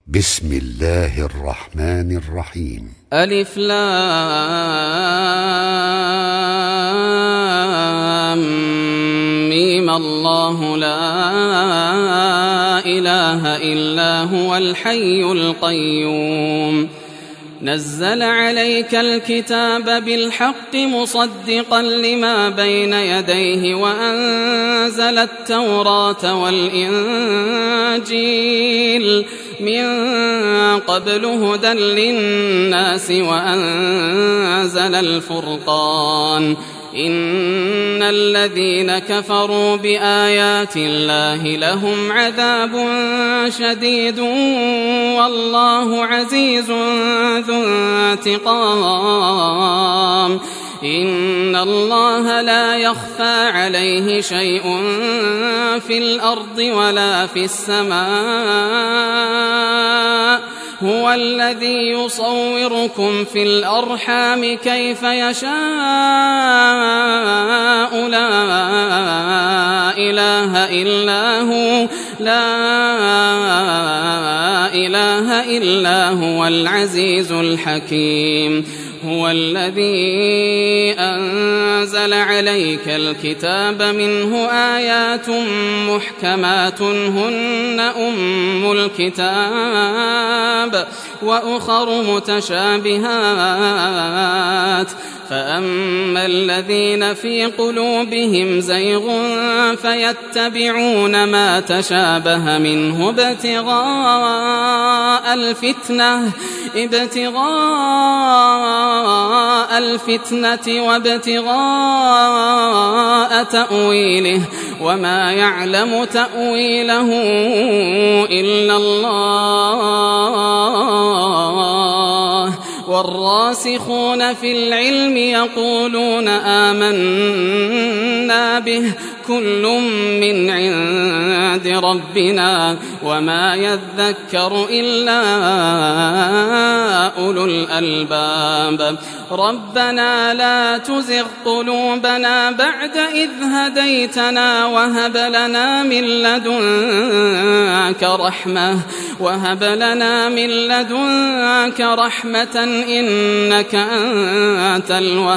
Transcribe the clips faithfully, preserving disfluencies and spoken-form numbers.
بسم الله الرحمن الرحيم. ألف لام ميم. الله لا إله إلا هو الحي القيوم نزل عليك الكتاب بالحق مصدقا لما بين يديه وأنزل التوراة والإنجيل من قبل هدى للناس وأنزل الفرقان إن الذين كفروا بآيات الله لهم عذاب شديد والله عزيز ذو انتقام إن الله لا يخفى عليه شيء في الأرض ولا في السماء هو الذي يصوركم في الأرحام كيف يشاء لا إله إلا هو لا إله إلا هو العزيز الحكيم هو الذي أنزل عليك الكتاب منه آيات محكمات هن أم الكتاب وأخر متشابهات فأما الذين في قلوبهم زيغ فيتبعون ما تشابه منه ابتغاء الفتنة ابتغاء الفتنة وابتغاء تأويله وما يعلم تأويله إلا الله والراسخون في العلم يقولون آمنا به كل من عند ربنا وما يذكر إلا أولو الألباب ربنا لا تزغ قلوبنا بعد إذ هديتنا وهب لنا من لدنك رحمة وهب لنا من لدنك رحمة إنك أنت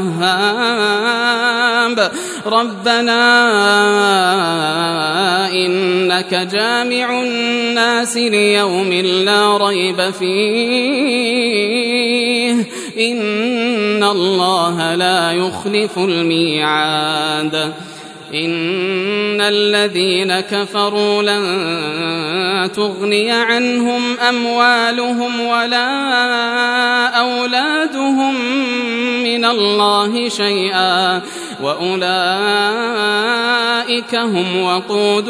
الوهاب ربنا إنك جامع الناس ليوم لا ريب فيه إن الله لا يخلف الميعاد إن الذين كفروا لن تغني عنهم أموالهم ولا أولادهم من الله شيئا وأولئك هم وقود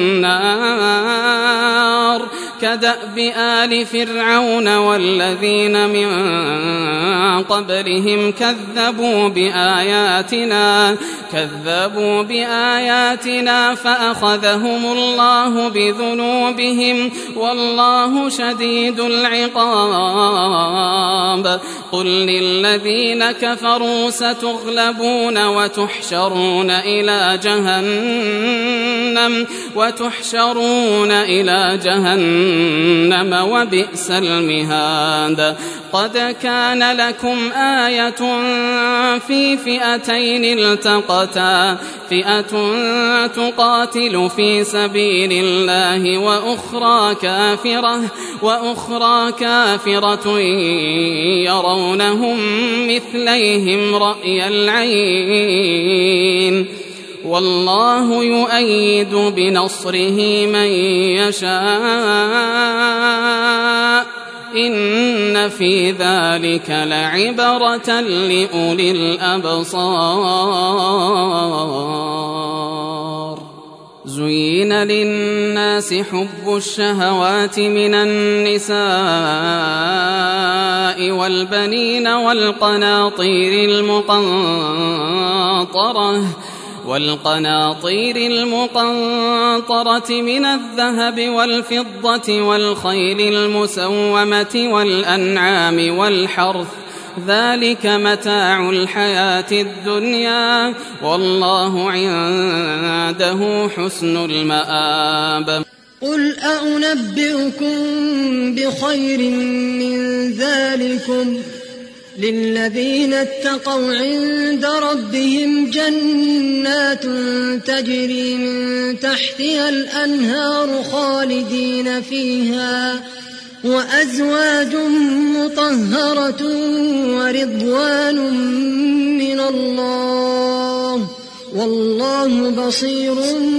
النار كدأب آل فرعون والذين من قبلهم كذبوا بآياتنا كذبوا بآياتنا فأخذهم الله بذنوبهم والله شديد العقاب قل للذين كفروا ستغلبون وتحشرون إلى جهنم وتحشرون إلى جهنم وبئس المهاد قد كان لكم آية في فئتين التقتا فئة تقاتل في سبيل الله وأخرى كافرة وأخرى كافرة يرونهم مثليهم رأي العين والله يؤيد بنصره من يشاء إن في ذلك لعبرة لأولي الأبصار زين للناس حب الشهوات من النساء والبنين والقناطير المقنطرة والقناطير المقنطرة من الذهب والفضة والخيل المسومة والأنعام والحرث ذلك متاع الحياة الدنيا والله عنده حسن المآب قل أنبئكم بخير من ذلكم للذين اتقوا عند ربهم جنات تجري من تحتها الأنهار خالدين فيها وأزواج مطهرة ورضوان من الله والله بصير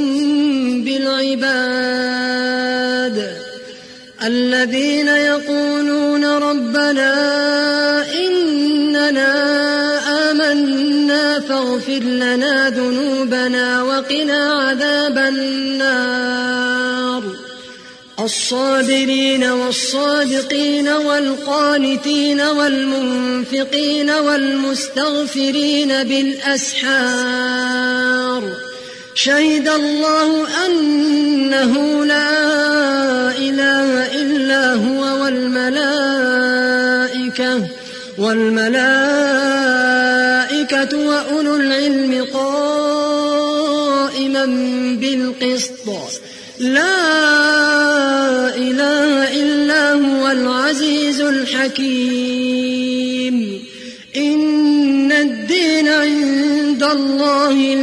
بالعباد. الذين يقولون ربنا إننا آمنا فاغفر لنا ذنوبنا وقنا عذاب النار. الصابرين والصادقين والقانتين والمنفقين والمستغفرين بالأسحار. شهد الله أنه لا إله إلا هو والملائكة والملائكة وأولو العلم قائما بالقسط لا إله إلا هو العزيز الحكيم. إن الدين عند الله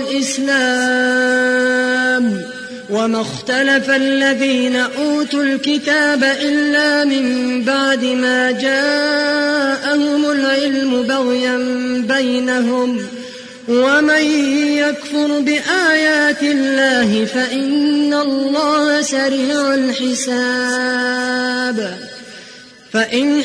الإسلام وما اختلف الذين أوتوا الكتاب إلا من بعد ما جاءهم العلم بغيا بينهم ومن يكفر بآيات الله فإن الله سريع الحساب. فإن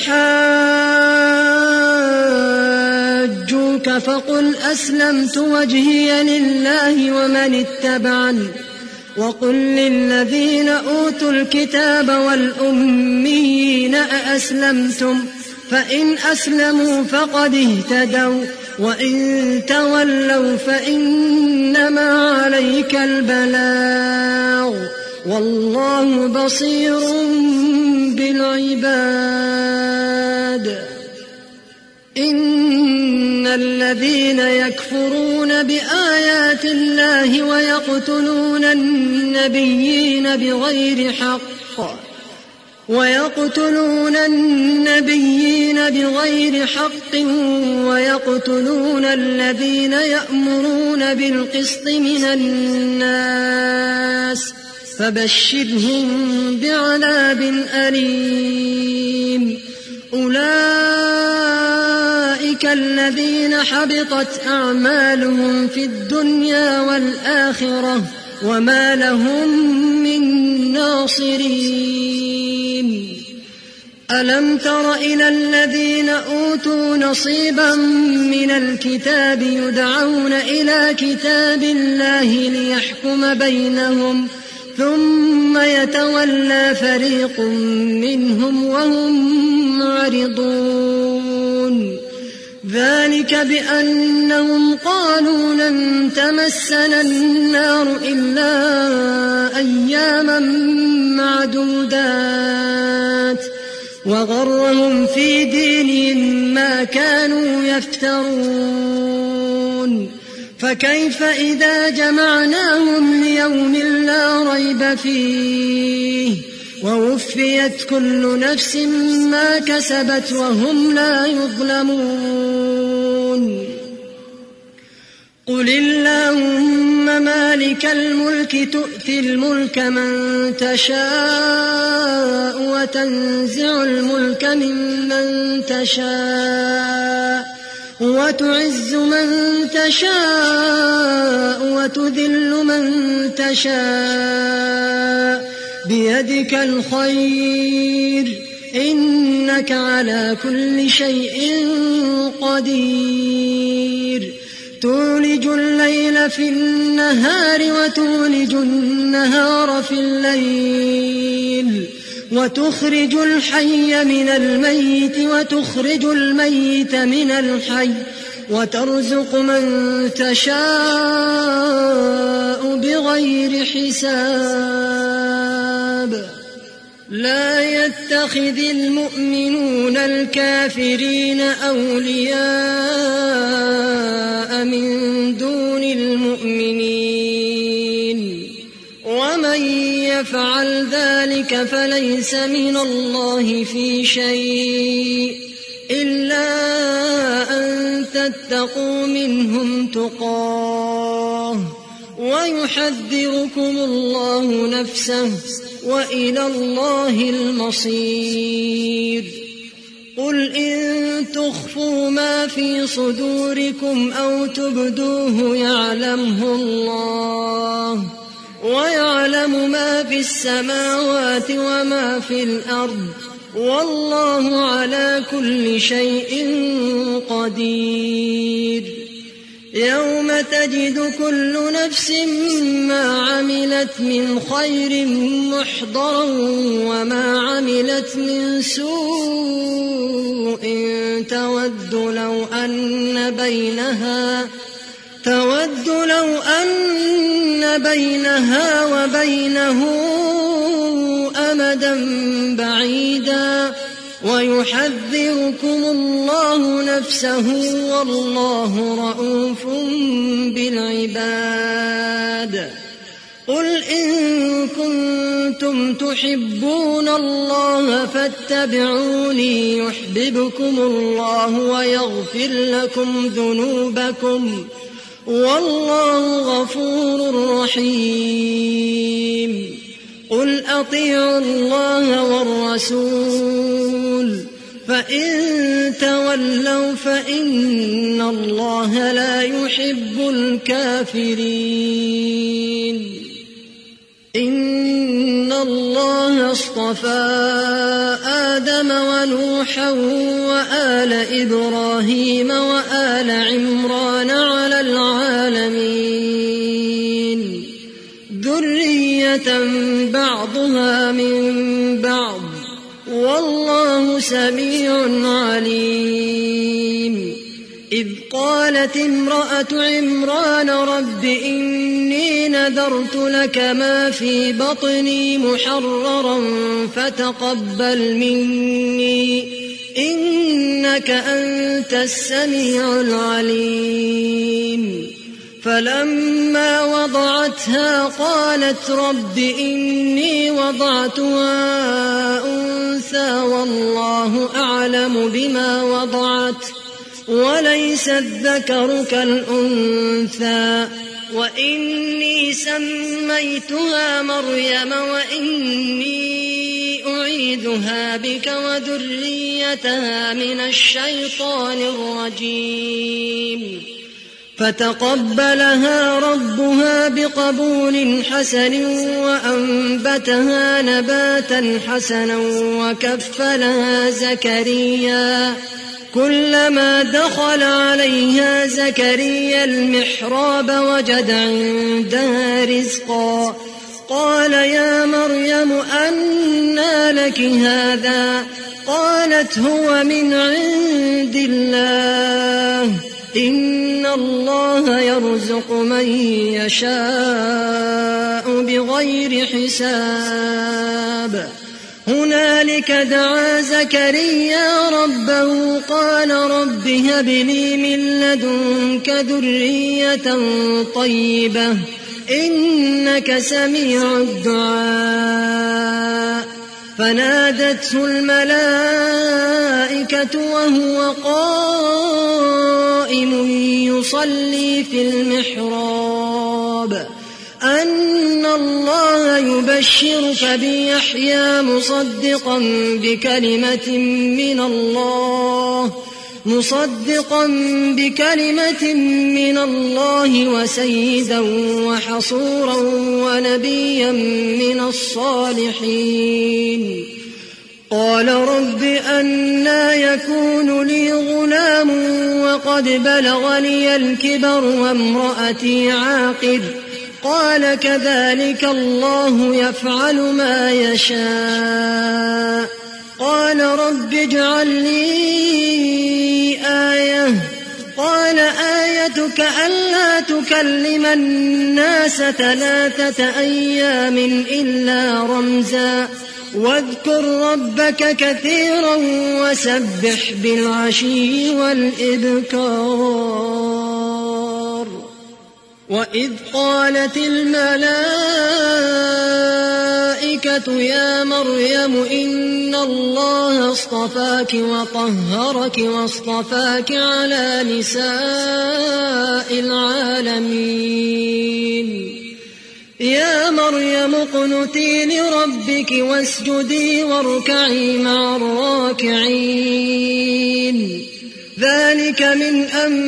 حاجوك فقل أسلمت وجهي لله ومن اتبعني وقل للذين أوتوا الكتاب والأميين أأسلمتم فإن أسلموا فقد اهتدوا وإن تولوا فإنما عليك البلاغ والله بصير بالعباد. إن الذين يكفرون بآيات الله ويقتلون النبيين بغير حق ويقتلون النبيين بغير حق ويقتلون الذين يأمرون بالقسط من الناس فبشرهم بعذاب أليم. أولئك الذين حبطت أعمالهم في الدنيا والآخرة وما لهم من ناصرين. ألم تر إلى الذين أوتوا نصيبا من الكتاب يدعون إلى كتاب الله ليحكم بينهم ثم يتولى فريق منهم وهم معرضون. ذلك بأنهم قالوا لن تمسنا النار إلا أياما معدودات وغرهم في دينهم ما كانوا يفترون. فكيف إذا جمعناهم ليوم لا ريب فيه ووفيت كل نفس ما كسبت وهم لا يظلمون. قل اللهم مالك الملك تؤتي الملك من تشاء وتنزع الملك ممن تشاء وتعز من تشاء وتذل من تشاء بيدك الخير إنك على كل شيء قدير. تولج الليل في النهار وتولج النهار في الليل وتخرج الحي من الميت وتخرج الميت من الحي وترزق من تشاء بغير حساب. لا يتخذ المؤمنون الكافرين أولياء من دون المؤمنين ومن يفعل ذلك فليس من الله في شيء إلا أن تتقوا منهم تقاه ويحذركم الله نفسه وإلى الله المصير. قل إن تخفوا ما في صدوركم أو تبدوه يعلمه الله ويعلم ما في السماوات وما في الأرض والله على كل شيء قدير. يوم تجد كل نفس ما عملت من خير محضرا وما عملت من سوء تود لو أن بينها تود لو أن بينها وبينه أمدا بعيدا ويحذركم الله نفسه والله رءوف بالعباد. قل إن كنتم تحبون الله فاتبعوني يحببكم الله ويغفر لكم ذنوبكم والله غفور رحيم. قل أطيعوا الله والرسول فإن تولوا فإن الله لا يحب الكافرين. إن الله اصطفى آدم ونوحا وآل إبراهيم وآل عمران على العالمين ذرية بعضها من بعض والله سميع عليم. إذ قالت امرأة عمران رب إني نذرت لك ما في بطني محررا فتقبل مني إنك أنت السميع العليم. فلما وضعتها قالت رب إني وضعتها أنثى والله أعلم بما وضعت وليس الذكر كالأنثى وإني سميتها مريم وإني أعيذها بك وذريتها من الشيطان الرجيم. فتقبلها ربها بقبول حسن وأنبتها نباتا حسنا وكفلها زكريا كلما دخل عليها زكريا المحراب وجد عندها رزقا قال يا مريم أنى لك هذا قالت هو من عند الله إن الله يرزق من يشاء بغير حساب. هنالك دعا زكريا ربه قال رب هب لي من لدنك ذرية طيبة إنك سميع الدعاء. فنادته الملائكة وهو قائم يصلي في المحراب أن الله يبشرك بيحيى مصدقا بكلمة من الله مصدقا بكلمة من الله وسيدا وحصورا ونبيا من الصالحين. قال رب أنى يكون لي غلام وقد بلغني الكبر وامرأتي عاقر قال كذلك الله يفعل ما يشاء. قال رب اجعل لي آية قال آيتك ألا تكلم الناس ثلاثة أيام إلا رمزا واذكر ربك كثيرا وسبح بالعشي والإبكار. وإذ قالت الملائكة الملائكة يا مريم إن الله اصطفاك وطهرك واصطفاك على نساء العالمين يا مريم اقنتي لربك واسجدي واركعي مع الراكعين ذلك من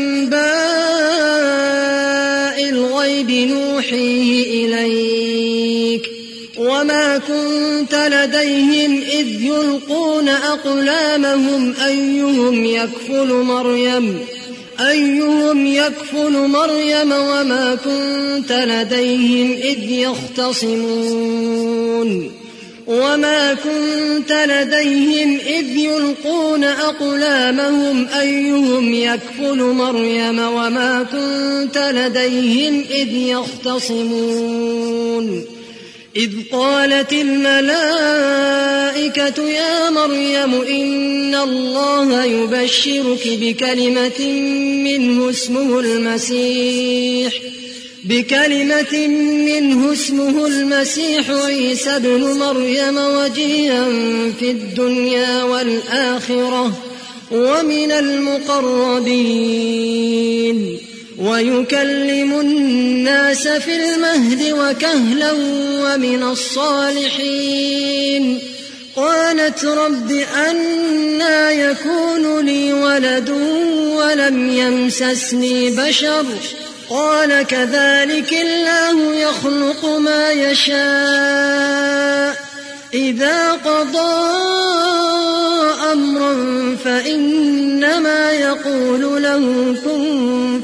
أنباء الغيب نوحيه إليك وما كنت لديهم إذ يلقون أقلامهم أيهم يكفل مريم أيهم يكفل مريم وما كنت لديهم إذ يختصمون وما كنت لديهم إذ يلقون أقلامهم أيهم يكفل مريم وما كنت لديهم إذ يختصمون إذ قالت الملائكة يا مريم إن الله يبشرك بكلمة منه اسمه المسيح بكلمة منه اسمه المسيح عيسى ابن مريم وجيها في الدنيا والآخرة ومن المقربين ويكلم الناس في المهد وكهلا ومن الصالحين قالت رب أنى يكون لي ولد ولم يمسسني بشر قال كذلك الله يخلق ما يشاء إذا قضى أمرا فإنما يقول له كن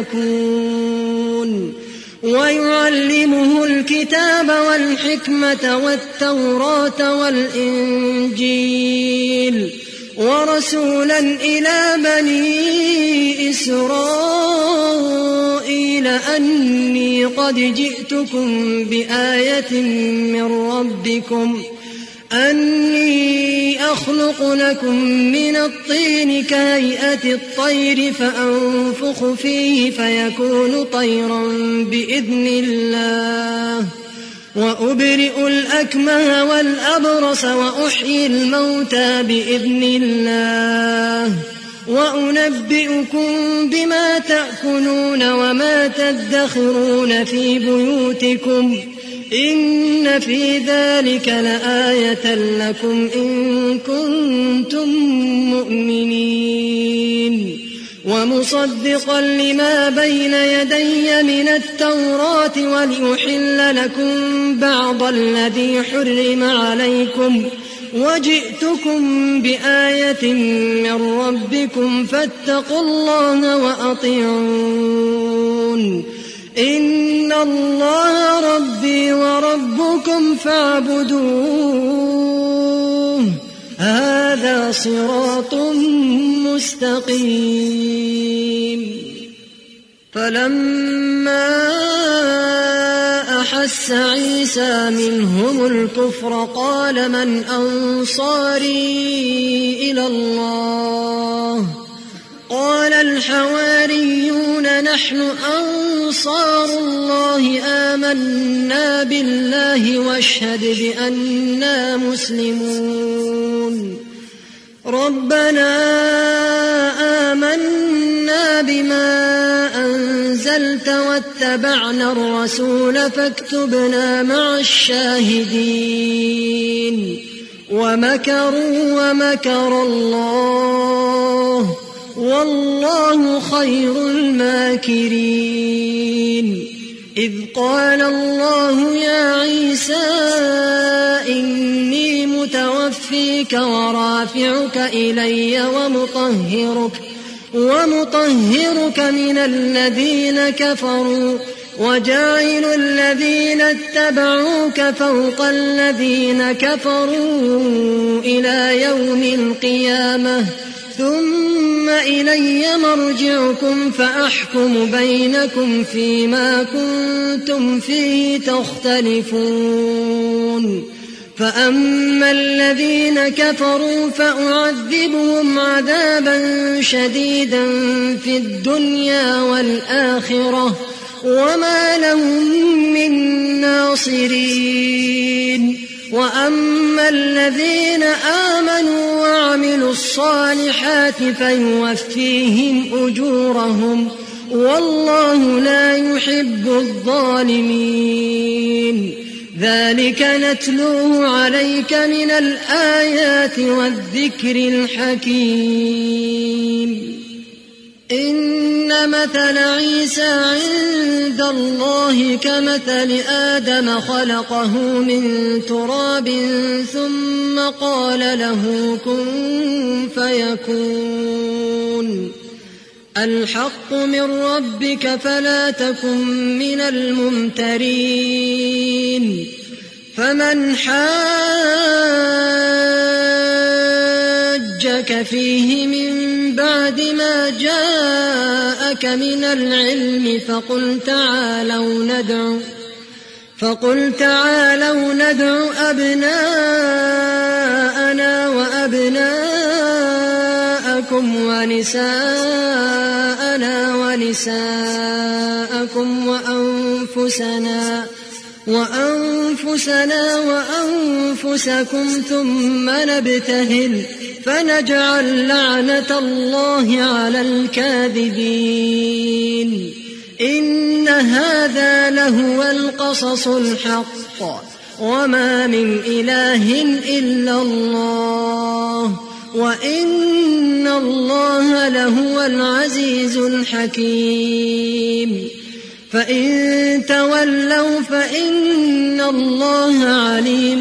فيكون ويعلمه الكتاب والحكمة والتوراة والإنجيل ورسولا إلى بني إسرائيل أني قد جئتكم بآية من ربكم أني أخلق لكم من الطين كهيئة الطير فأنفخ فيه فيكون طيرا بإذن الله وأبرئ الأكمه والأبرص وأحيي الموتى بإذن الله وأنبئكم بما تأكلون وما تدخرون في بيوتكم إن في ذلك لآية لكم إن كنتم مؤمنين ومصدقا لما بين يدي من التوراة ولأحل لكم بعض الذي حرم عليكم وجئتكم بآية من ربكم فاتقوا الله وأطيعون إن الله ربي وربكم فاعبدوه هذا صراط مستقيم فلما أحس عيسى منهم الكفر قال من أنصاري إلى الله قال الحواريون نحن أنصار الله آمنا بالله واشهد بأننا مسلمون ربنا آمنا بما أنزلت واتبعنا الرسول فاكتبنا مع الشاهدين ومكروا ومكر الله والله خير الماكرين إذ قال الله يا عيسى إني متوفيك ورافعك إلي ومطهرك ومطهرك من الذين كفروا وجاعل الذين اتبعوك فوق الذين كفروا إلى يوم القيامة ثم إلي مرجعكم فأحكم بينكم فيما كنتم فيه تختلفون فأما الذين كفروا فأعذبهم عذابا شديدا في الدنيا والآخرة وما لهم من ناصرين وأما الذين آمنوا وعملوا الصالحات فيوفيهم أجورهم والله لا يحب الظالمين. ذلك نتلوه عليك من الآيات والذكر الحكيم. إن مثل عيسى عند الله كمثل آدم خلقه من تراب ثم قال له كن فيكون. الحق من ربك فلا تكن من الممترين. فمن حاجك فيه من بعد ما جاءك من العلم فقل تعالوا ندعو فقل تعالوا ندعو أبناءنا وأبناءكم ونساءنا ونساءكم وأنفسنا وأنفسنا وأنفسكم ثم نبتهل فنجعل لعنة الله على الكاذبين. إن هذا لهو القصص الحق وما من إله إلا الله وإن الله لهو العزيز الحكيم. فإن تولوا فإن الله عليم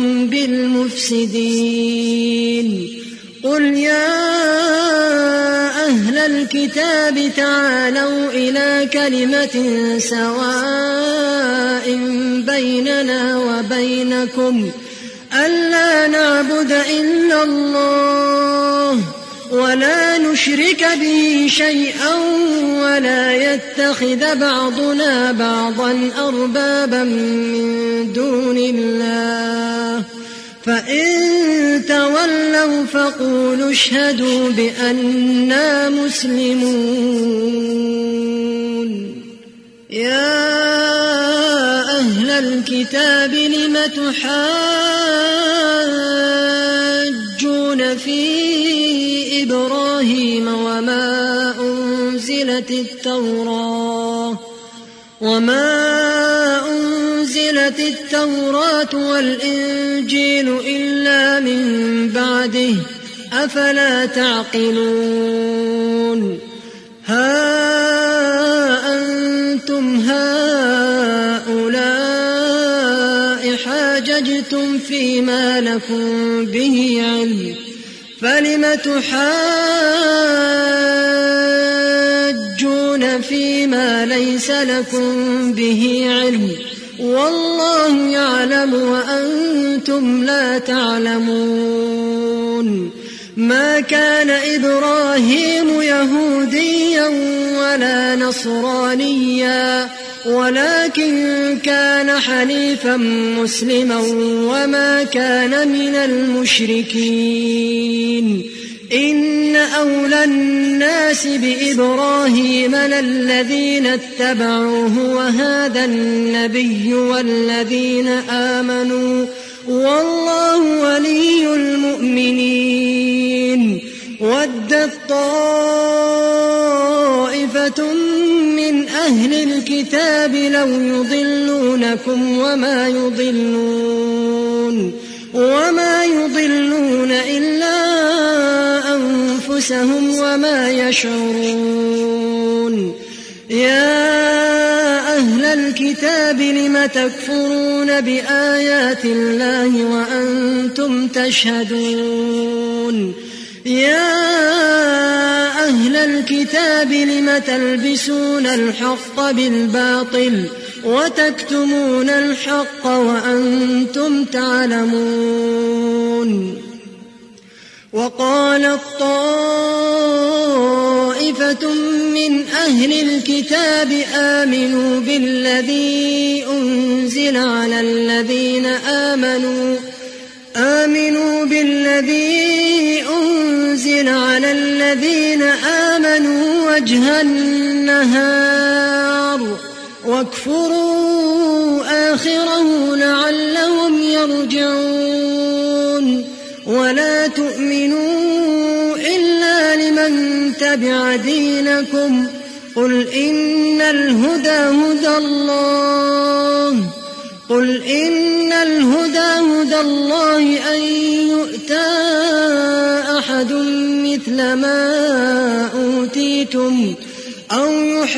بالمفسدين. قل يا أهل الكتاب تعالوا إلى كلمة سواء بيننا وبينكم ألا نعبد إلا الله ولا نشرك به شيئا ولا يتخذ بعضنا بعضا أربابا من دون الله. فإن تولوا فقولوا اشهدوا بأننا مسلمون. يا أهل الكتاب لم تحاجون في إبراهيم وما أنزلت التوراة وما أنزلت التوراة والإنجيل إلا من بعده أفلا تعقلون. ها أنتم هؤلاء حاججتم فيما لكم به علم فلم تحاجون فيما ليس لكم به علم والله يعلم وأنتم لا تعلمون. ما كان إبراهيم يهوديا ولا نصرانيا ولكن كان حنيفا مسلما وما كان من المشركين. إن أولى الناس بإبراهيم للذين اتبعوه وهذا النبي والذين آمنوا والله ولي المؤمنين. ودت طائفة من أهل الكتاب لو يضلونكم وما يضلون وما يضلون إلا أنفسهم وما يشعرون. يا أهل الكتاب لم تكفرون بآيات الله وأنتم تشهدون. يا أهل الكتاب لم تلبسون الحق بالباطل وتكتمون الحق وأنتم تعلمون. وقالت طائفة من أهل الكتاب آمنوا بالذي أنزل على الذين آمنوا آمنوا بالذي أنزل على الذين آمنوا وجه النهار واكفروا آخره لعلهم يرجعون ولا تؤمنوا إلا لمن تبع دينكم قل إن الهدى هدى الله قل إن الهدى هدى الله أن يؤتى أحد مثل ما أوتيتم أو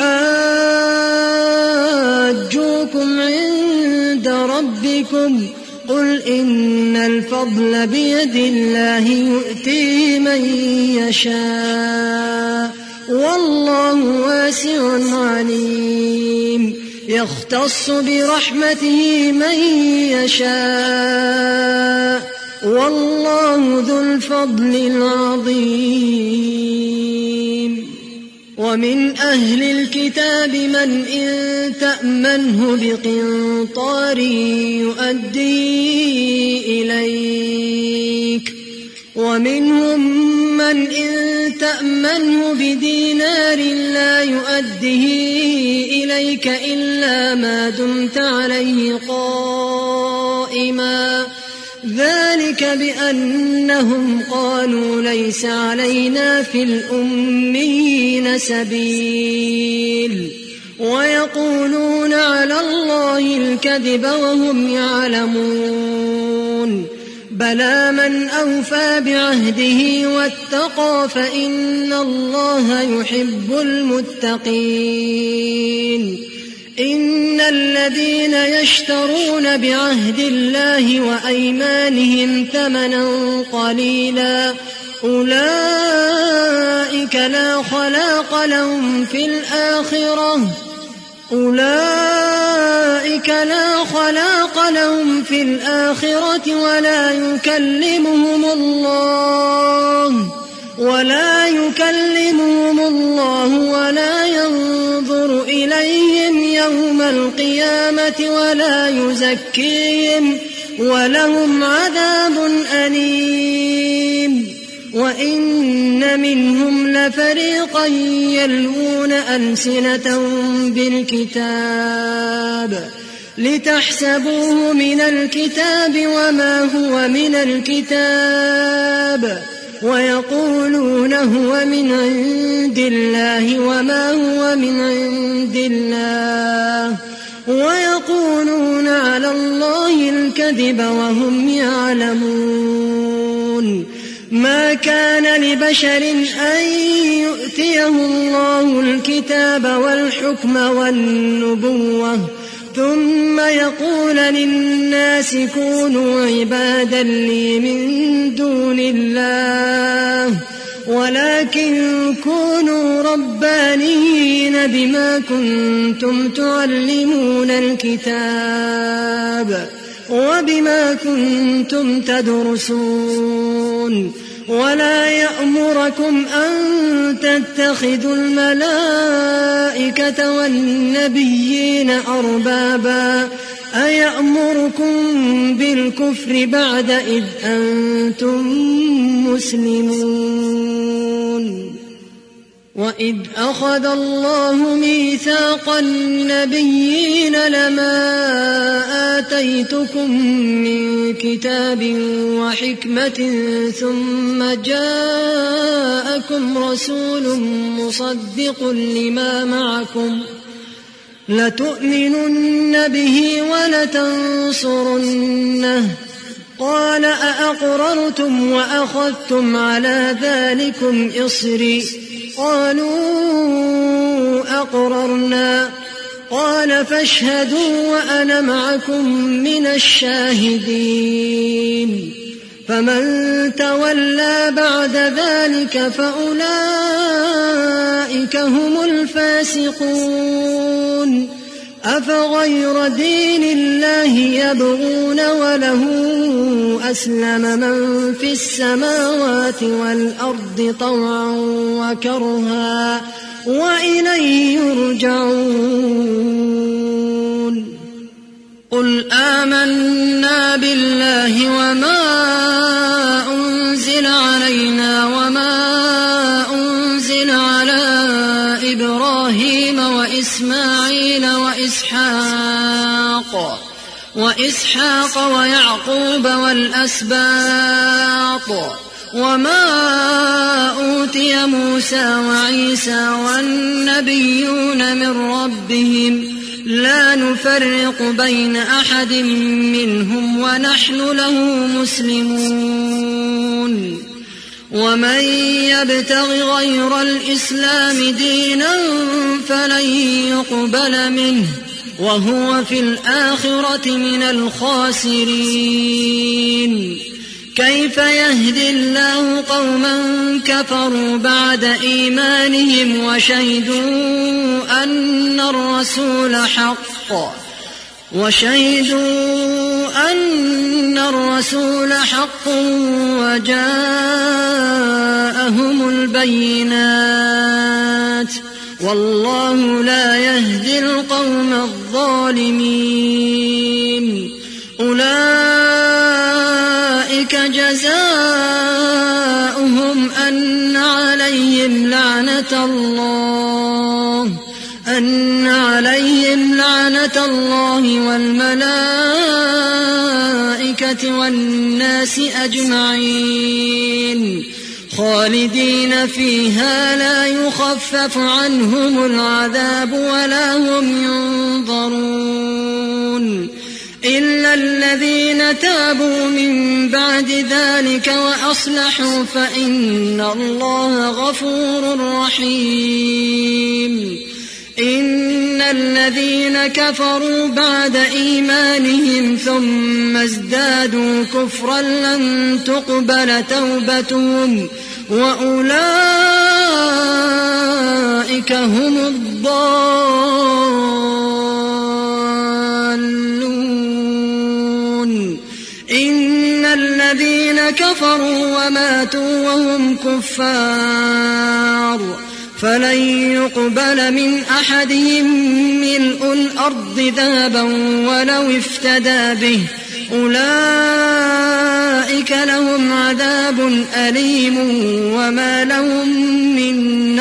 يحاجوكم عند ربكم قل إن الفضل بيد الله يؤتيه من يشاء والله واسع عليم يختص برحمته من يشاء والله ذو الفضل العظيم ومن أهل الكتاب من إن تأمنه بقنطار يؤدي إليك ومنهم من إن تأمنه بدينار لا يؤديه إليك إلا ما دمت عليه قائما ذلك بأنهم قالوا ليس علينا في الأميين سبيل ويقولون على الله الكذب وهم يعلمون بلى من أوفى بعهده واتقى فإن الله يحب المتقين إن الذين يشترون بعهد الله وأيمانهم ثمنا قليلا أولئك لا خلاق لهم في الآخرة أولئك لا خلاق لهم في الآخرة ولا يكلمهم الله ولا يكلمهم الله ولا ينظر إليهم يوم القيامة ولا يزكيهم ولهم عذاب أليم وإن منهم لفريقا يلوون ألسنتهم بالكتاب لتحسبوه من الكتاب وما هو من الكتاب ويقولون هو من عند الله وما هو من عند الله ويقولون على الله الكذب وهم يعلمون ما كان لبشر أن يؤتيه الله الكتاب والحكم والنبوة ثم يقول للناس كونوا عبادا لي من دون الله ولكن كونوا ربانيين بما كنتم تعلمون الكتاب وبما كنتم تدرسون ولا يأمركم أن تتخذوا الملائكة والنبيين أربابا أيأمركم بالكفر بعد إذ أنتم مسلمون وإذ أخذ الله ميثاق النبيين لما آتيتكم من كتاب وحكمة ثم جاءكم رسول مصدق لما معكم لتؤمنن به ولتنصرنه قال أأقررتم وأخذتم على ذلكم إصري قالوا أقررنا قال فاشهدوا وأنا معكم من الشاهدين فمن تولى بعد ذلك فأولئك هم الفاسقون أفغير دين الله يبغون وله أسلم من في السماوات والأرض طوعا وكرها وإليه يرجعون قل آمنا بالله وما أنزل علينا وما أنزل على إبراهيم وإسماعيل وإسحاق وإسحاق ويعقوب والأسباط وما أوتي موسى وعيسى والنبيون من ربهم لا نفرق بين أحد منهم ونحن له مسلمون ومن يبتغ غير الإسلام دينا فلن يقبل منه وهو في الآخرة من الخاسرين كيف يهدي الله قوما كفروا بعد إيمانهم وشهدوا أن الرسول حق وشهدوا أن الرسول حق وجاءهم البينات والله لا يهدي القوم الظالمين أولئك جزاؤهم أن عليهم لعنة الله أن عليهم لعنة الله والملائكة والناس أجمعين خالدين فيها لا يخفف عنهم العذاب ولا هم ينظرون إلا الذين تابوا من بعد ذلك وأصلحوا فإن الله غفور رحيم إن الذين كفروا بعد إيمانهم ثم ازدادوا كفرا لن تقبل توبتهم وأولئك هم الضالون إن الذين كفروا وماتوا وهم كفار فلن يقبل من أحدهم ملء الأرض ذهبا ولو افتدى به أولئك لهم عذاب أليم وما لهم من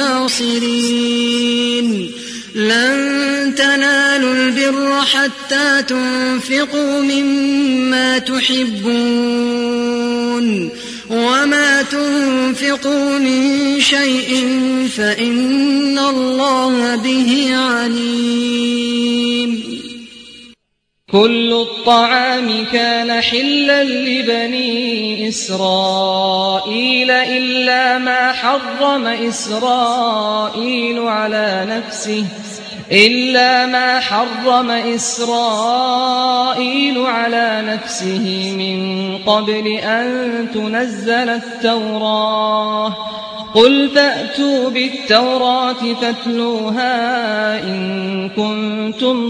ناصرين لن تنالوا البر حتى تنفقوا مما تحبون وما تنفقوا من شيء فإن الله به عليم كل الطعام كان حلا لبني إسرائيل إلا ما حرم إسرائيل على نفسه إلا ما حرم إسرائيل على نفسه من قبل أن تنزل التوراة قل فأتوا بالتوراة فاتلوها إن كنتم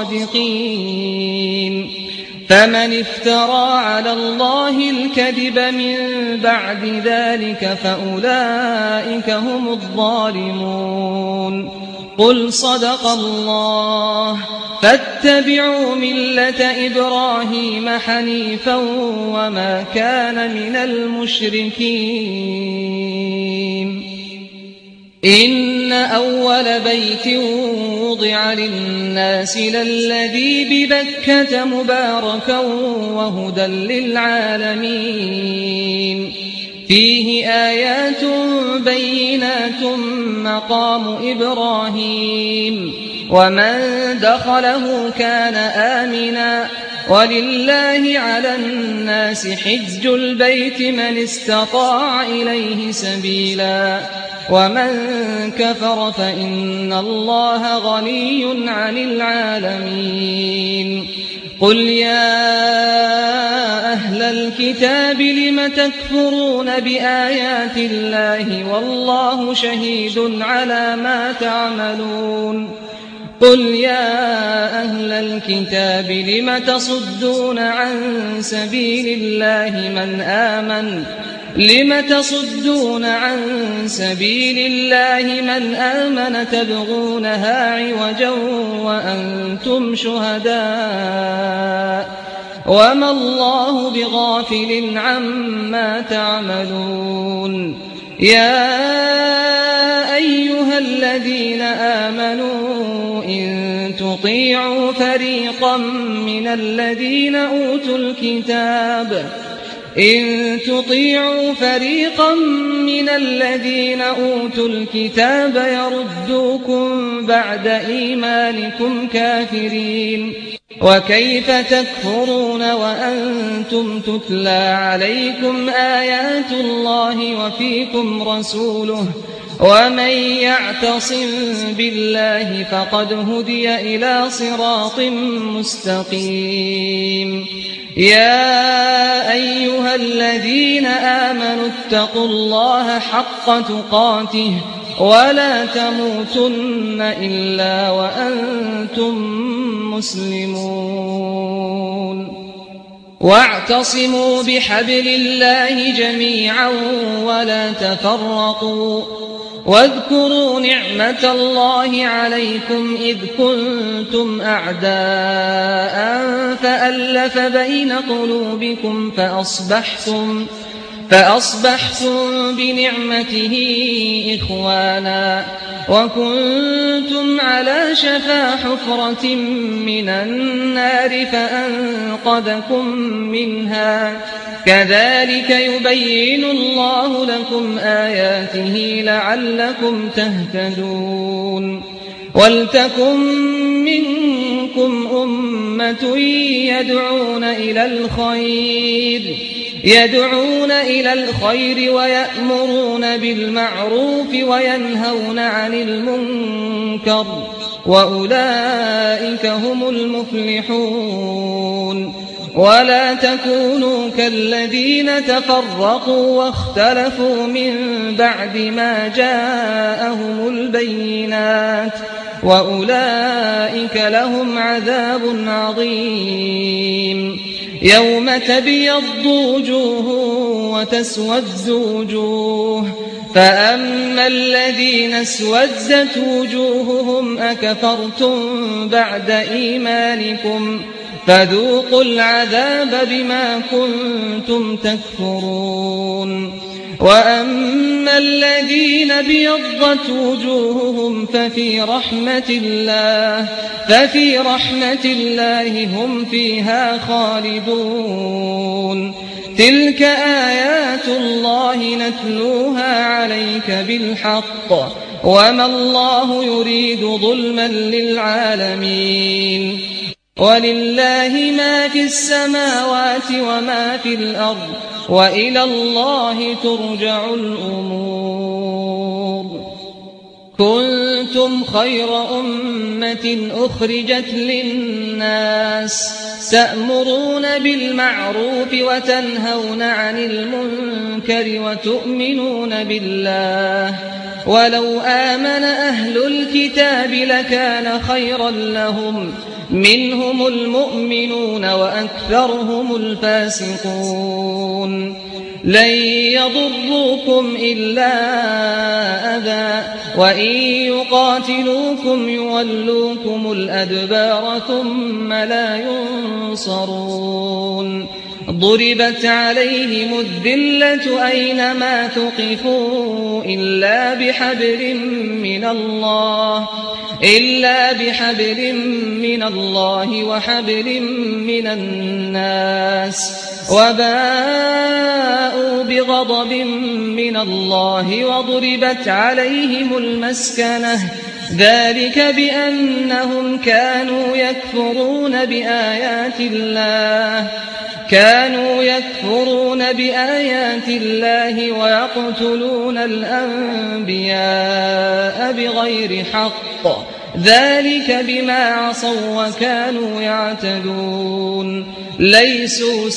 صادقين فمن افترى على الله الكذب من بعد ذلك فأولئك هم الظالمون قل صدق الله فاتبعوا ملة إبراهيم حنيفا وما كان من المشركين إن أول بيت وضع للناس للذي ببكة مباركا وهدى للعالمين فيه آيات بينات مقام إبراهيم ومن دخله كان آمنا ولله على الناس حج البيت من استطاع إليه سبيلا ومن كفر فإن الله غني عن العالمين قل يا أهل الكتاب لم تكفرون بآيات الله والله شهيد على ما تعملون قل يا أهل الكتاب لم تصدون عن سبيل الله من آمن لم تصدون عن سبيل الله من آمن تبغونها عوجا وأنتم شهداء وما الله بغافل عما تعملون يا أيها الذين آمنوا إن تطيعوا فريقا من الذين أوتوا الكتاب إن تطيعوا فريقا من الذين أوتوا الكتاب يردوكم بعد إيمانكم كافرين وكيف تكفرون وأنتم تتلى عليكم آيات الله وفيكم رسوله ومن يعتصم بالله فقد هدي إلى صراط مستقيم يا أيها الذين آمنوا اتقوا الله حق تقاته ولا تموتن إلا وأنتم مسلمون واعتصموا بحبل الله جميعا ولا تفرقوا واذكروا نعمة الله عليكم إذ كنتم أعداء فألف بين قلوبكم فأصبحتم فأصبحتم بنعمته إخوانا وكنتم على شفا حفرة من النار فأنقذكم منها كذلك يبين الله لكم آياته لعلكم تهتدون ولتكن منكم أمة يدعون إلى الخير يدعون إلى الخير ويأمرون بالمعروف وينهون عن المنكر وأولئك هم المفلحون ولا تكونوا كالذين تفرقوا واختلفوا من بعد ما جاءهم البينات وأولئك لهم عذاب عظيم يوم تبيض وجوه وتسود وجوه فأما الذين اسودت وجوههم أكفرتم بعد إيمانكم فذوقوا العذاب بما كنتم تكفرون وأما الذين ابيضت وجوههم ففي رحمة الله ففي رحمة الله هم فيها خالدون تلك آيات الله نتلوها عليك بالحق وما الله يريد ظلما للعالمين ولله ما في السماوات وما في الأرض وإلى الله ترجع الأمور كنتم خير أمة أخرجت للناس تأمرون بالمعروف وتنهون عن المنكر وتؤمنون بالله ولو آمن أهل الكتاب لكان خيرا لهم منهم المؤمنون وأكثرهم الفاسقون لن يضروكم إلا أذى وإن يقاتلوكم يولوكم الأدبار ثم لا ينصرون ضربت عليهم الذلة أينما ثقفوا إلا بحبل من الله إلا بحبل من الله وحبل من الناس وباءوا بغضب من الله وضربت عليهم المسكنة ذلك بأنهم كانوا يكفرون بآيات الله كانوا يكفرون بآيات الله ويقتلون الأنبياء بغير حق ذلك بما عصوا وكانوا يعتدون ليسوا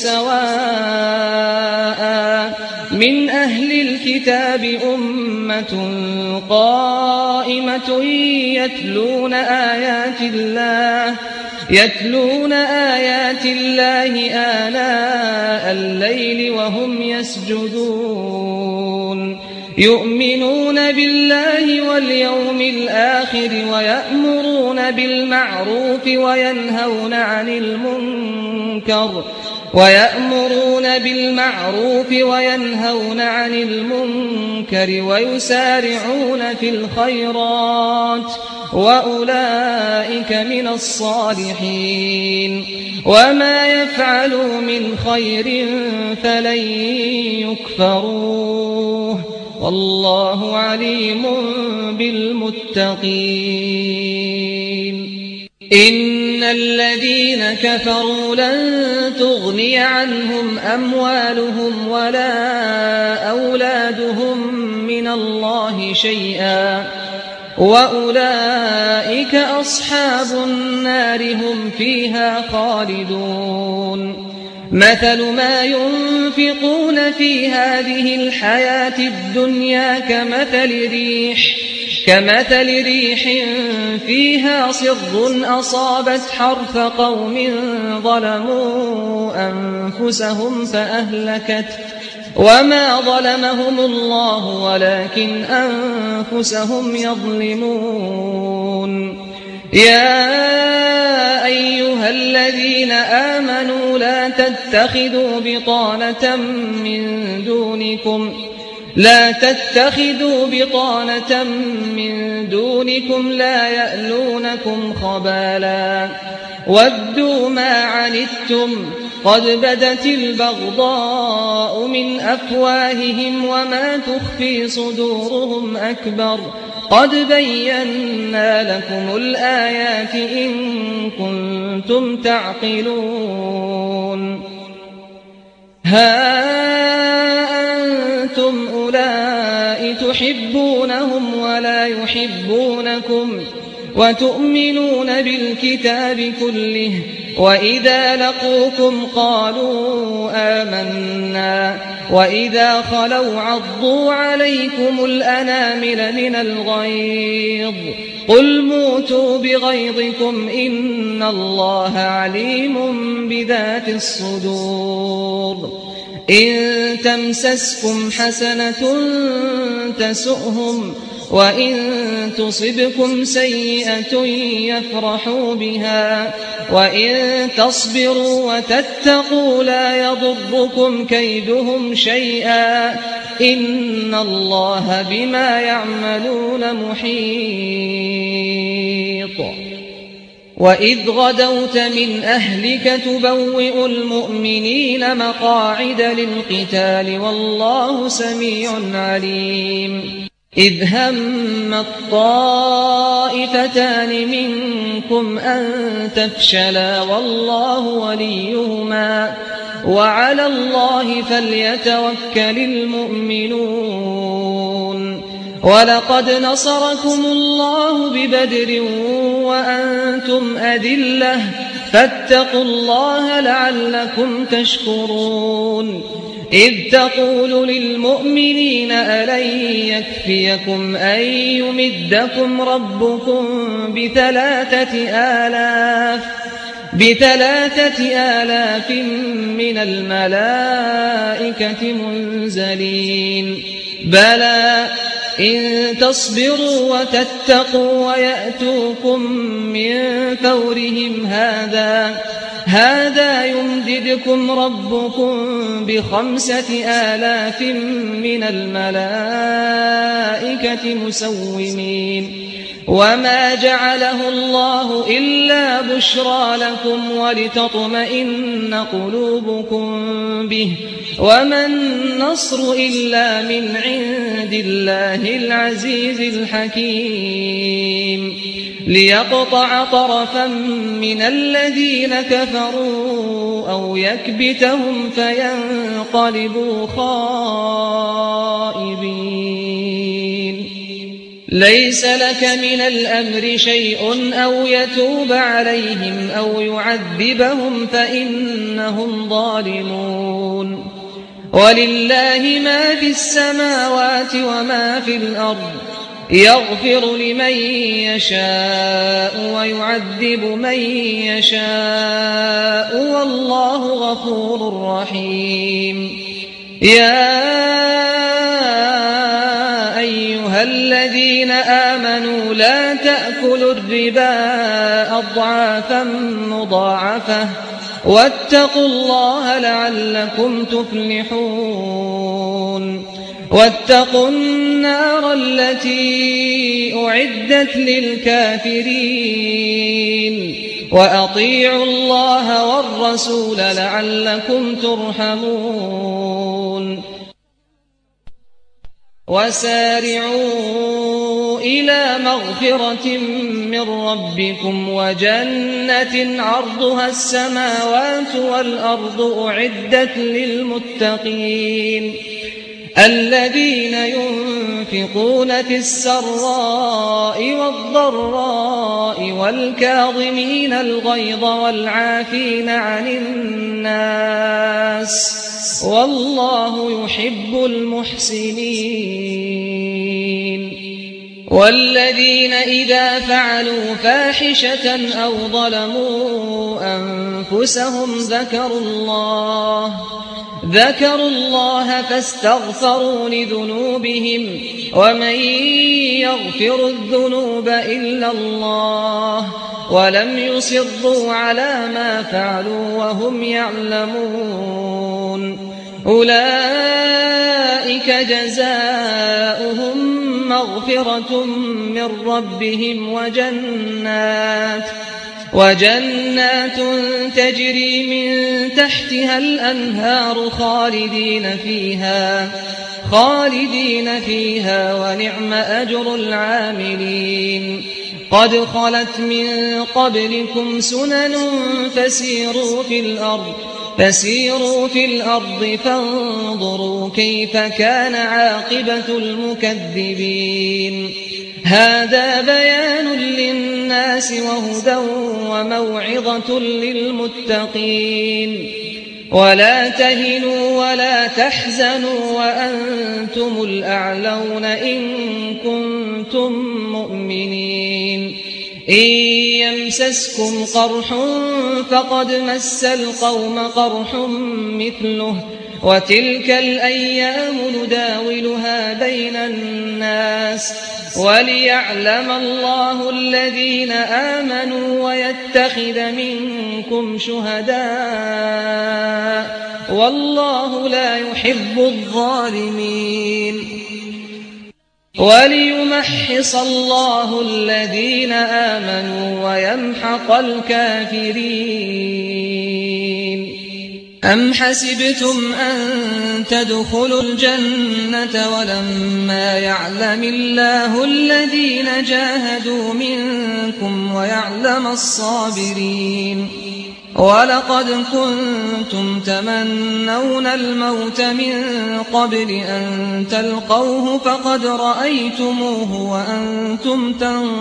سواء من أهل الكتاب أمة قائمة يتلون آيات الله يتلون آيات الله آناء الليل وهم يسجدون يؤمنون بالله واليوم الآخر ويأمرون بالمعروف وينهون عن المنكر ويأمرون بالمعروف وينهون عن المنكر ويسارعون في الخيرات وأولئك من الصالحين وما يفعلوا من خير فلن يكفروه والله عليم بالمتقين إن الذين كفروا لن تغني عنهم أموالهم ولا أولادهم من الله شيئا وأولئك أصحاب النار هم فيها خالدون مثل ما ينفقون في هذه الحياة الدنيا كمثل ريح كمثل ريح فيها صر أصابت حرث قوم ظلموا أنفسهم فأهلكت وما ظلمهم الله ولكن أنفسهم يظلمون يا أيها الذين آمنوا لا تتخذوا بطانة من دونكم لا تتخذوا بطانة من دونكم لا يألونكم خبالا ودوا ما عنتم قد بدت البغضاء من أفواههم وما تخفي صدورهم أكبر قد بينا لكم الآيات إن كنتم تعقلون ها أنتم أولئك تحبونهم ولا يحبونكم وتؤمنون بالكتاب كله وإذا لقوكم قالوا آمنا وإذا خلوا عضوا عليكم الأنامل من الغيظ قل موتوا بغيظكم إن الله عليم بذات الصدور إن تمسسكم حسنة تسؤهم وإن تصبكم سيئة يفرحوا بها وإن تصبروا وتتقوا لا يضركم كيدهم شيئا إن الله بما يعملون محيط وإذ غدوت من أهلك تبوئ المؤمنين مقاعد للقتال والله سميع عليم إذ هم الطائفتان منكم أن تفشلا والله وليهما وعلى الله فليتوكل المؤمنون ولقد نصركم الله ببدر وأنتم أذلة فاتقوا الله لعلكم تشكرون إذ تقول للمؤمنين ألن يكفيكم أن يمدكم ربكم بثلاثة آلاف بثلاثة آلاف من الملائكة منزلين بلى إن تصبروا وتتقوا ويأتوكم من فورهم هذا هذا يمددكم ربكم بخمسة آلاف من الملائكة مسومين وما جعله الله إلا بشرى لكم ولتطمئن قلوبكم به وما النصر إلا من عند الله العزيز الحكيم ليقطع طرفا من الذين كفروا أو يكبتهم فينقلبوا خائبين ليس لك من الأمر شيء أو يتوب عليهم أو يعذبهم فإنهم ظالمون ولله ما في السماوات وما في الأرض يغفر لمن يشاء ويعذب من يشاء والله غفور رحيم يا أيها الذين آمنوا لا تأكلوا الربا أضعافا مضاعفة واتقوا الله لعلكم تفلحون واتقوا النار التي أعدت للكافرين وأطيعوا الله والرسول لعلكم ترحمون وسارعوا إلى مغفرة من ربكم وجنة عرضها السماوات والأرض أعدت للمتقين الذين ينفقون في السراء والضراء والكاظمين الغيظ والعافين عن الناس والله يحب المحسنين والذين إذا فعلوا فاحشة أو ظلموا أنفسهم ذكروا الله ذكروا الله فاستغفروا لذنوبهم ومن يغفر الذنوب إلا الله ولم يصروا على ما فعلوا وهم يعلمون أولئك جزاؤهم مغفرة من ربهم وجنات وجنات تجري من تحتها الأنهار خالدين فيها خالدين فيها ونعم أجر العاملين قد خلت من قبلكم سنن فسيروا في الأرض فسيروا في الأرض فانظروا كيف كان عاقبة المكذبين هذا بيان للناس وهدى وموعظة للمتقين ولا تهنوا ولا تحزنوا وأنتم الأعلون إن كنتم مؤمنين إن يمسسكم قرح فقد مس القوم قرح مثله وتلك الأيام نداولها بين الناس وليعلم الله الذين آمنوا ويتخذ منكم شهداء والله لا يحب الظالمين وليمحص الله الذين آمنوا ويمحق الكافرين أم حسبتم أن تدخلوا الجنة ولما يعلم الله الذين جاهدوا منكم ويعلم الصابرين ولقد كنتم تمنون الموت من قبل أن تلقوه فقد رأيتموه وأنتم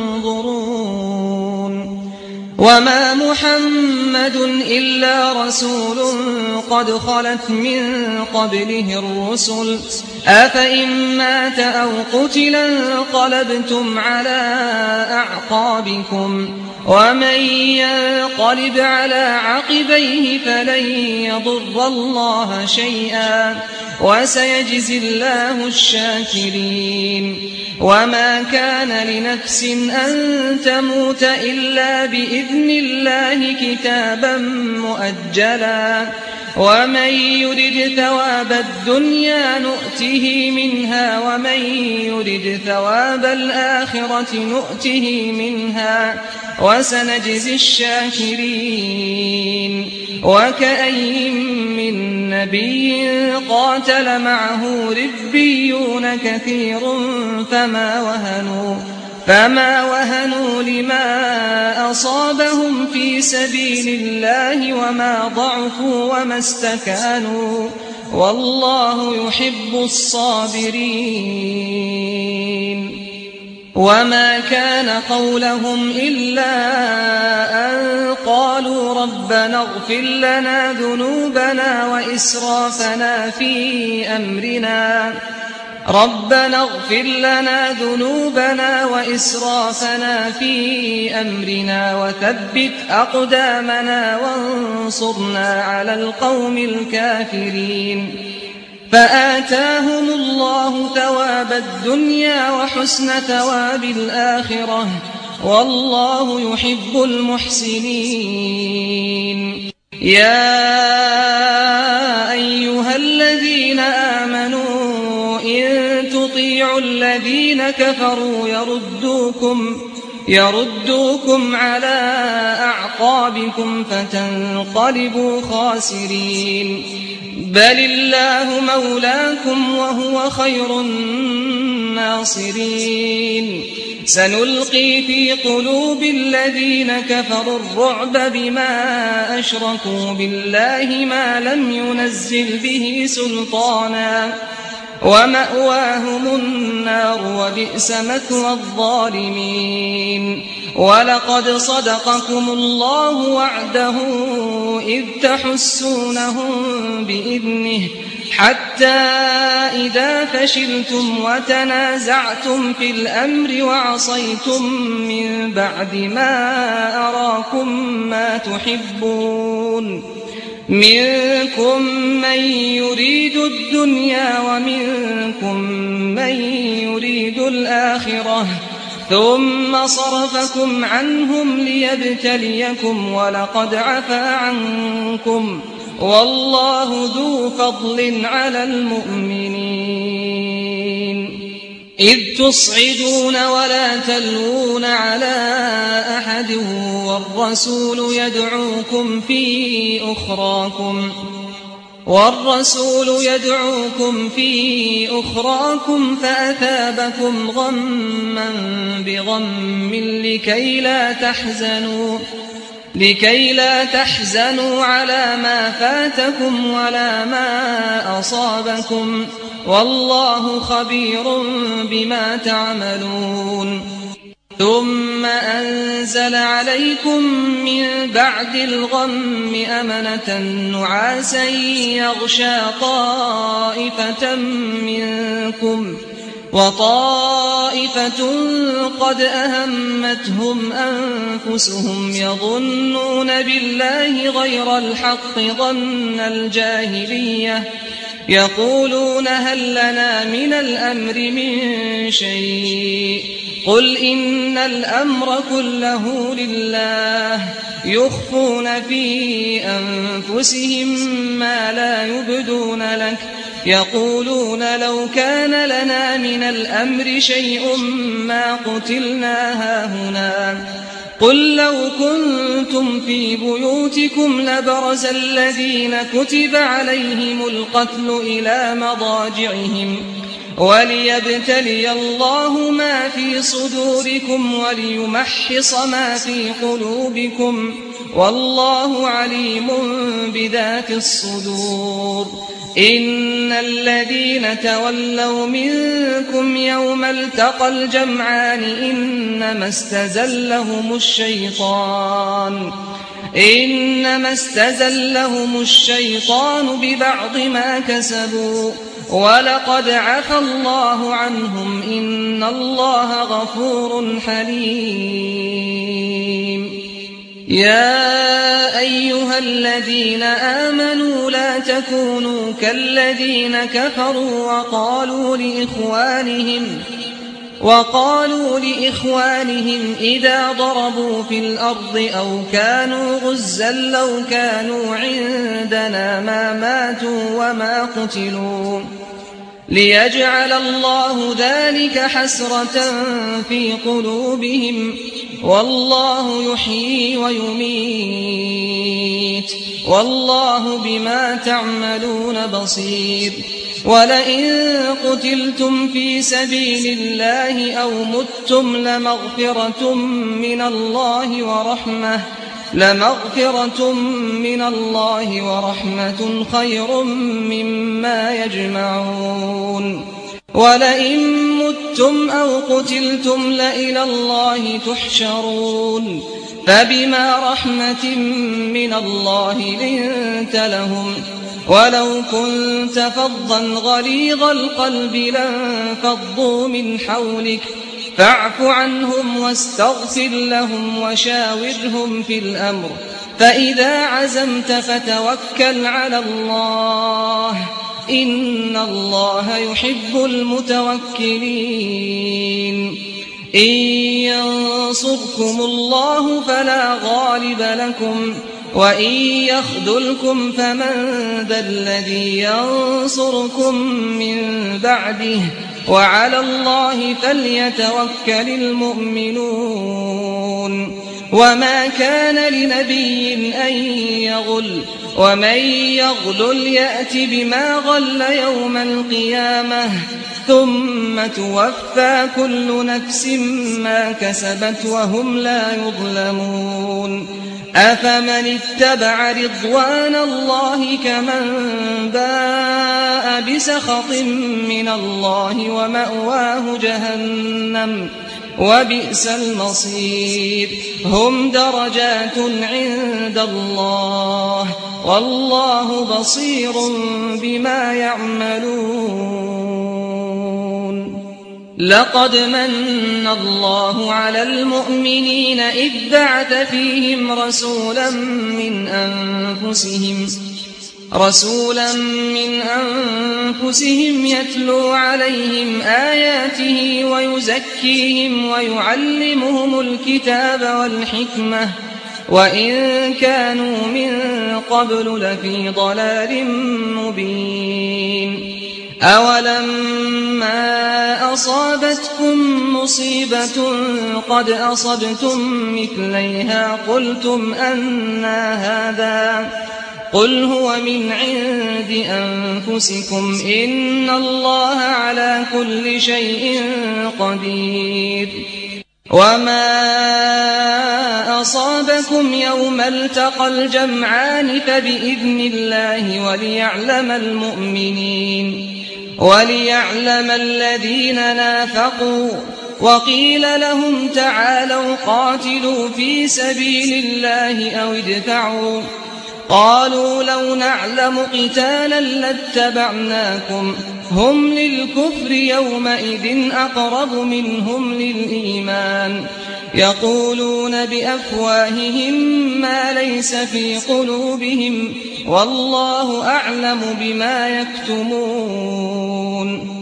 تنظرون وما محمد إلا رسول قد خلت من قبله الرسل أفإن مات أو قتل انقلبتم على أعقابكم ومن ينقلب على عقبيه فلن يضر الله شيئا وسيجزي الله الشاكرين وما كان لنفس أن تموت إلا بإذن الله كتابا مؤجلا ومن يرد ثواب الدنيا نؤته منها ومن يرد ثواب الآخرة نؤته منها وسنجزي الشاكرين وكأين من نبي قاتل معه ربيون كثير فما وهنوا فما وهنوا لما أصابهم في سبيل الله وما ضعفوا وما استكانوا والله يحب الصابرين وما كان قولهم إلا أن قالوا ربنا اغفر لنا ذنوبنا وإسرافنا في أمرنا ربنا اغفر لنا ذنوبنا وإسرافنا في أمرنا وثبت أقدامنا وانصرنا على القوم الكافرين فآتاهم الله ثواب الدنيا وحسن ثواب الآخرة والله يحب المحسنين يا أيها الذين آمنوا إن تطيعوا الذين كفروا يردوكم يردوكم على أعقابكم فتنقلبوا خاسرين بل الله مولاكم وهو خير الناصرين سنلقي في قلوب الذين كفروا الرعب بما أشركوا بالله ما لم ينزل به سلطانا ومأواهم النار وبئس مثوى الظالمين ولقد صدقكم الله وعده إذ تحسونهم بإذنه حتى إذا فشلتم وتنازعتم في الأمر وعصيتم من بعد ما أراكم ما تحبون منكم من يريد الدنيا ومنكم من يريد الآخرة ثم صرفكم عنهم ليبتليكم ولقد عفا عنكم والله ذو فضل على المؤمنين إذ تصعدون ولا تلوون على أحد والرسول يدعوكم في أخراكم والرسول يدعوكم في أخراكم فأثابكم غما بغم لكي لا تحزنوا لكي لا تحزنوا على ما فاتكم ولا ما أصابكم والله خبير بما تعملون ثم أنزل عليكم من بعد الغم أمنة نعاسا يغشى طائفة منكم وطائفة قد أهمتهم أنفسهم يظنون بالله غير الحق ظن الجاهلية يقولون هل لنا من الأمر من شيء قل إن الأمر كله لله يخفون في أنفسهم ما لا يبدون لك يقولون لو كان لنا من الأمر شيء ما قتلنا هاهنا قل لو كنتم في بيوتكم لبرز الذين كتب عليهم القتل إلى مضاجعهم وليبتلي الله ما في صدوركم وليمحص ما في قلوبكم والله عليم بذات الصدور إن الذين تولوا منكم يوم التقى الجمعان إنما استزلهم الشيطان إنما استزلهم الشيطان ببعض ما كسبوا ولقد عفى الله عنهم إن الله غفور حليم يا أيها الذين آمنوا لا تكونوا كالذين كفروا وقالوا لإخوانهم وقالوا لإخوانهم إذا ضربوا في الأرض أو كانوا غزا لو كانوا عندنا ما ماتوا وما قتلوا ليجعل الله ذلك حسرة في قلوبهم والله يحيي ويميت والله بما تعملون بصير ولئن قتلتم في سبيل الله أو متم لمغفرة من الله ورحمة لمغفرة من الله ورحمة خير مما يجمعون ولئن متم أو قتلتم لإلى الله تحشرون فبما رحمة من الله لنت لهم ولو كنت فظا غليظ القلب لانفضوا من حولك فاعف عنهم واستغفر لهم وشاورهم في الأمر فإذا عزمت فتوكل على الله إن الله يحب المتوكلين إن ينصركم الله فلا غالب لكم وإن يخذلكم فمن ذا الذي ينصركم من بعده وعلى الله فليتوكل المؤمنون وما كان لنبي أن يغل ومن يغلل يأت بما غل يوم القيامة ثم توفى كل نفس ما كسبت وهم لا يظلمون أفمن اتبع رضوان الله كمن باء بسخط من الله ومأواه جهنم وبئس المصير هم درجات عند الله والله بصير بما يعملون لقد من الله على المؤمنين إذ بعث فيهم رسولا من أنفسهم رسولا من أنفسهم يتلو عليهم آياته ويزكيهم ويعلمهم الكتاب والحكمة وإن كانوا من قبل لفي ضلال مبين أولما أصابتكم مصيبة قد أصبتم مثليها قلتم أنى هذا قل هو من عند أنفسكم إن الله على كل شيء قدير وما أصابكم يوم التقى الجمعان فبإذن الله وليعلم المؤمنين وليعلم الذين نافقوا وقيل لهم تعالوا قاتلوا في سبيل الله أو ادفعوا قالوا لو نعلم قتالا لاتبعناكم هم للكفر يومئذ أقرب منهم للإيمان يقولون بأفواههم ما ليس في قلوبهم والله أعلم بما يكتمون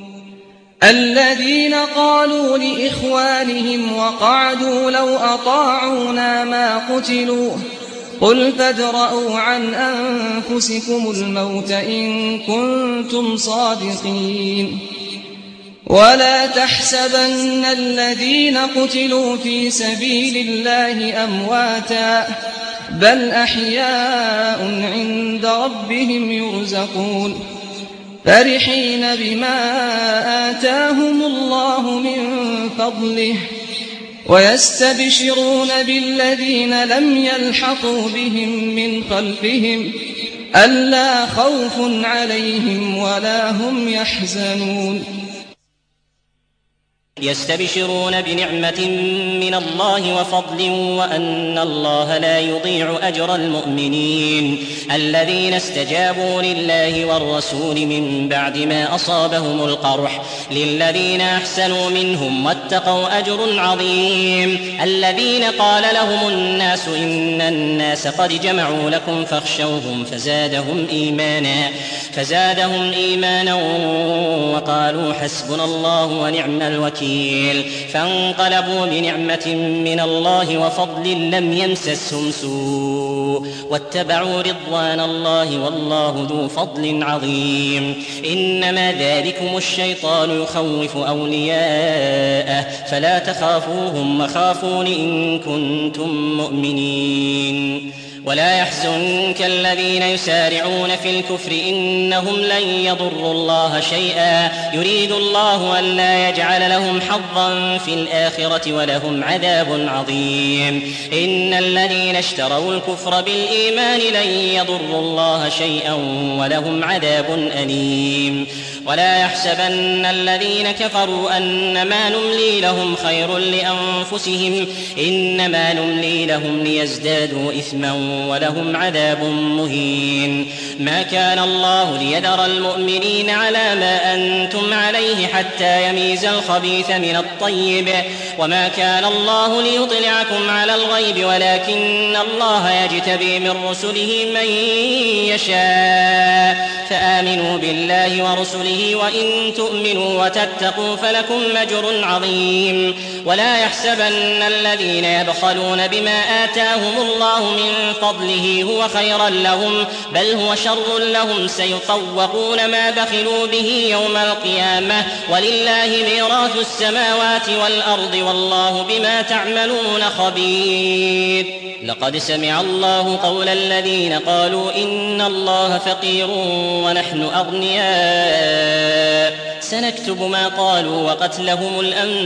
الذين قالوا لإخوانهم وقعدوا لو أطاعونا ما قتلوا قل فادرءوا عن أنفسكم الموت إن كنتم صادقين ولا تحسبن الذين قتلوا في سبيل الله أمواتا بل أحياء عند ربهم يرزقون فرحين بما آتاهم الله من فضله ويستبشرون بالذين لم يلحقوا بهم من خلفهم ألا خوف عليهم ولا هم يحزنون يستبشرون بنعمة من الله وفضل وأن الله لا يضيع أجر المؤمنين الذين استجابوا لله والرسول من بعد ما أصابهم القرح للذين أحسنوا منهم واتقوا أجر عظيم الذين قال لهم الناس إن الناس قد جمعوا لكم فاخشوهم فزادهم إيمانا فزادهم إيمانا وقالوا حسبنا الله ونعم الوكيل فانقلبوا بنعمة من الله وفضل لم يمسسهم سوء واتبعوا رضوان الله والله ذو فضل عظيم إنما ذلكم الشيطان يخوف أولياءه فلا تخافوهم وخافون إن كنتم مؤمنين ولا يحزنك الذين يسارعون في الكفر إنهم لن يضروا الله شيئا يريد الله ألا يجعل لهم حظا في الآخرة ولهم عذاب عظيم إن الذين اشتروا الكفر بالإيمان لن يضروا الله شيئا ولهم عذاب أليم ولا يحسبن الذين كفروا أنما نملي لهم خير لأنفسهم إنما نملي لهم ليزدادوا إثما ولهم عذاب مهين ما كان الله ليذر المؤمنين على ما أنتم عليه حتى يميز الخبيث من الطيب وما كان الله ليطلعكم على الغيب ولكن الله يجتبي من رسله من يشاء فآمنوا بالله ورسله وإن تؤمنوا وتتقوا فلكم أجر عظيم. ولا يحسبن الذين يبخلون بما آتاهم الله من فضله هو خيرا لهم بل هو شر لهم سيطوقون ما بخلوا به يوم القيامة ولله ميراث السماوات والأرض والله بما تعملون خبير. لقد سمع الله قول الذين قالوا إن الله فقير ونحن أغنياء سنكتب ما قالوا وقتلهم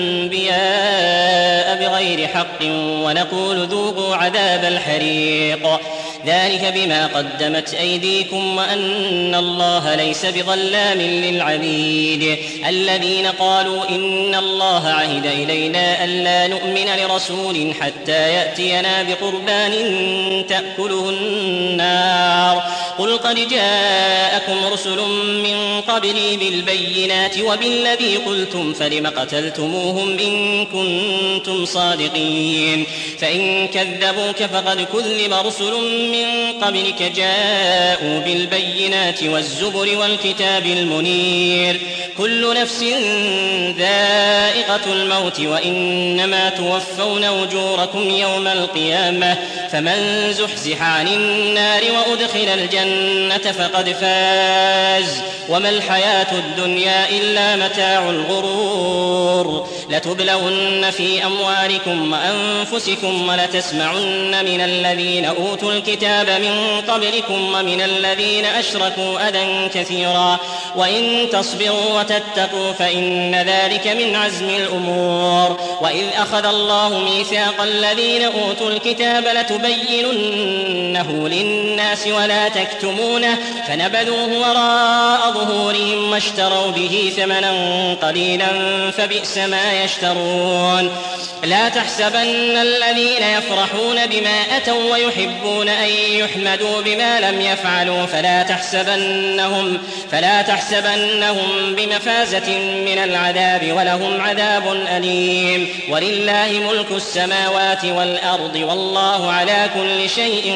الأنبياء بغير حق ونقول ذوقوا عذاب الحريق ذلك بما قدمت أيديكم وأن الله ليس بظلام للعبيد. الذين قالوا إن الله عهد إلينا ألا نؤمن لرسول حتى يأتينا بقربان تأكله النار قل قد جاءكم رسل من قبلي بالبينات وبالذي قلتم فلم قتلتموهم إن كنتم صادقين. فإن كذبوك فقد كذب رسل من قبلك جاءوا بالبينات والزبر والكتاب المنير كل نفس ذائقة الموت وإنما توفون أجوركم يوم القيامة فمن زحزح عن النار وأدخل الجنة فقد فاز وما الحياة الدنيا إلا متاع الغرور. لتبلون في أموالكم وأنفسكم ولتسمعن من الذين أوتوا الكتاب من قبلكم ومن الذين أشركوا أذى كثيرا وإن تصبروا وتتقوا فإن ذلك من عزم الأمور. وإذ أخذ الله ميثاق الذين أوتوا الكتاب لتبيننه للناس ولا تكتمونه فنبذوه وراء ظهورهم واشتروا به ثمنا قليلا فبئس ما يشترون. لا تحسبن الذين يفرحون بما أتوا ويحبون أن يحمدوا بما لم يفعلوا فلا تحسبنهم, فلا تحسبنهم بمفازة من العذاب ولهم عذاب أليم. ولله ملك السماوات والأرض والله على كل شيء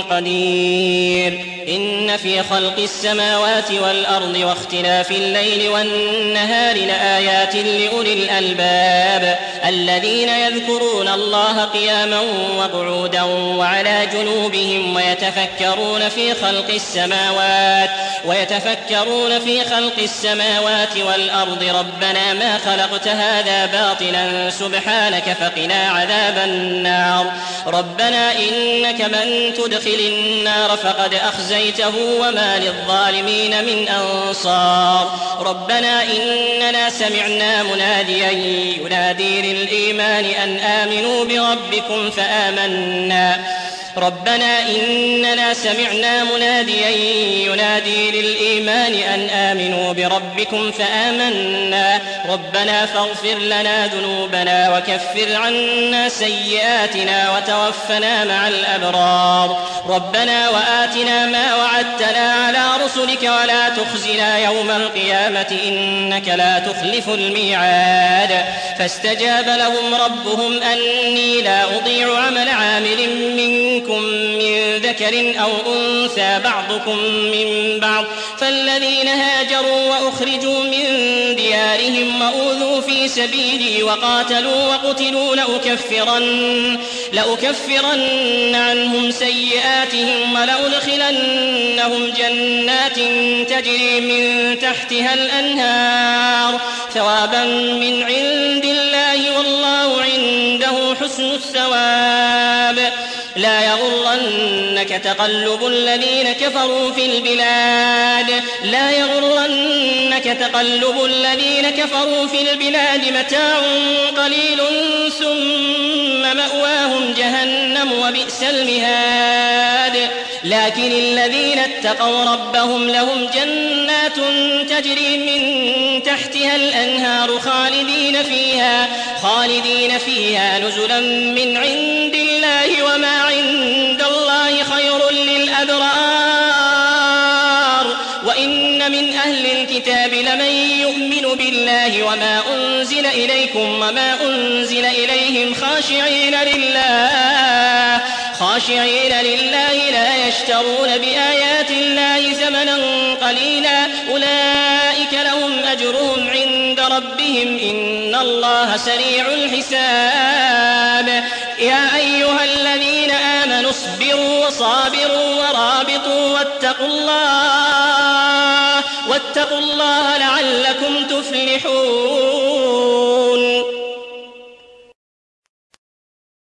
قدير. إن في خلق السماوات والأرض واختلاف الليل والنهار لآيات لأولي الألباب الذين يذكرون الله قياما وقعودا وعلى جنوبهم ويتفكرون في خلق السماوات ويتفكرون في خلق السماوات والأرض ربنا ما خلقت هذا باطلا سبحانك فقنا عذاب النار. ربنا إنك من تدخل النار فقد أخزيته وما للظالمين من أنصار. ربنا إننا سمعنا مناديا ينادي للإيمان أن آمنوا بربكم فآمنا ربنا إننا سمعنا مناديا ينادي للإيمان أن آمنوا بربكم فآمنا ربنا فاغفر لنا ذنوبنا وكفر عنا سيئاتنا وتوفنا مع الأبرار. ربنا وآتنا ما وعدتنا على رسلك ولا تخزنا يوم القيامة إنك لا تخلف الميعاد. فاستجاب لهم ربهم أني لا أضيع عمل عامل منكم من ذكر أو أنثى بعضكم من بعض فالذين هاجروا وأخرجوا من ديارهم وأوذوا في سبيلي وقاتلوا وقتلوا لأكفرن, لأكفرن عنهم سيئاتهم ولأدخلنهم جنات تجري من تحتها الأنهار ثوابا من عند الله والله عنده حسن الثواب. لا يغرنك تقلب الذين كفروا في البلاد لا يغرنك تقلب الذين كفروا في البلاد متاع قليل ثم مأواهم جهنم وبئس المهاد. لكن الذين اتقوا ربهم لهم جنات تجري من تحتها الأنهار خالدين فيها خالدين فيها نزلا من عند الله وما عند الله خير للأبرار. وإن من أهل الكتاب لمن يؤمن بالله وما أنزل إليكم وما أنزل إليهم خاشعين لله خاشعين لله لا يشترون بآيات الله ثمنا قليلا أولئك لهم أجرهم عند ربهم إن الله سريع الحساب يا أيها الذين آمنوا اصبروا وصابروا ورابطوا واتقوا الله واتقوا الله لعلكم تفلحون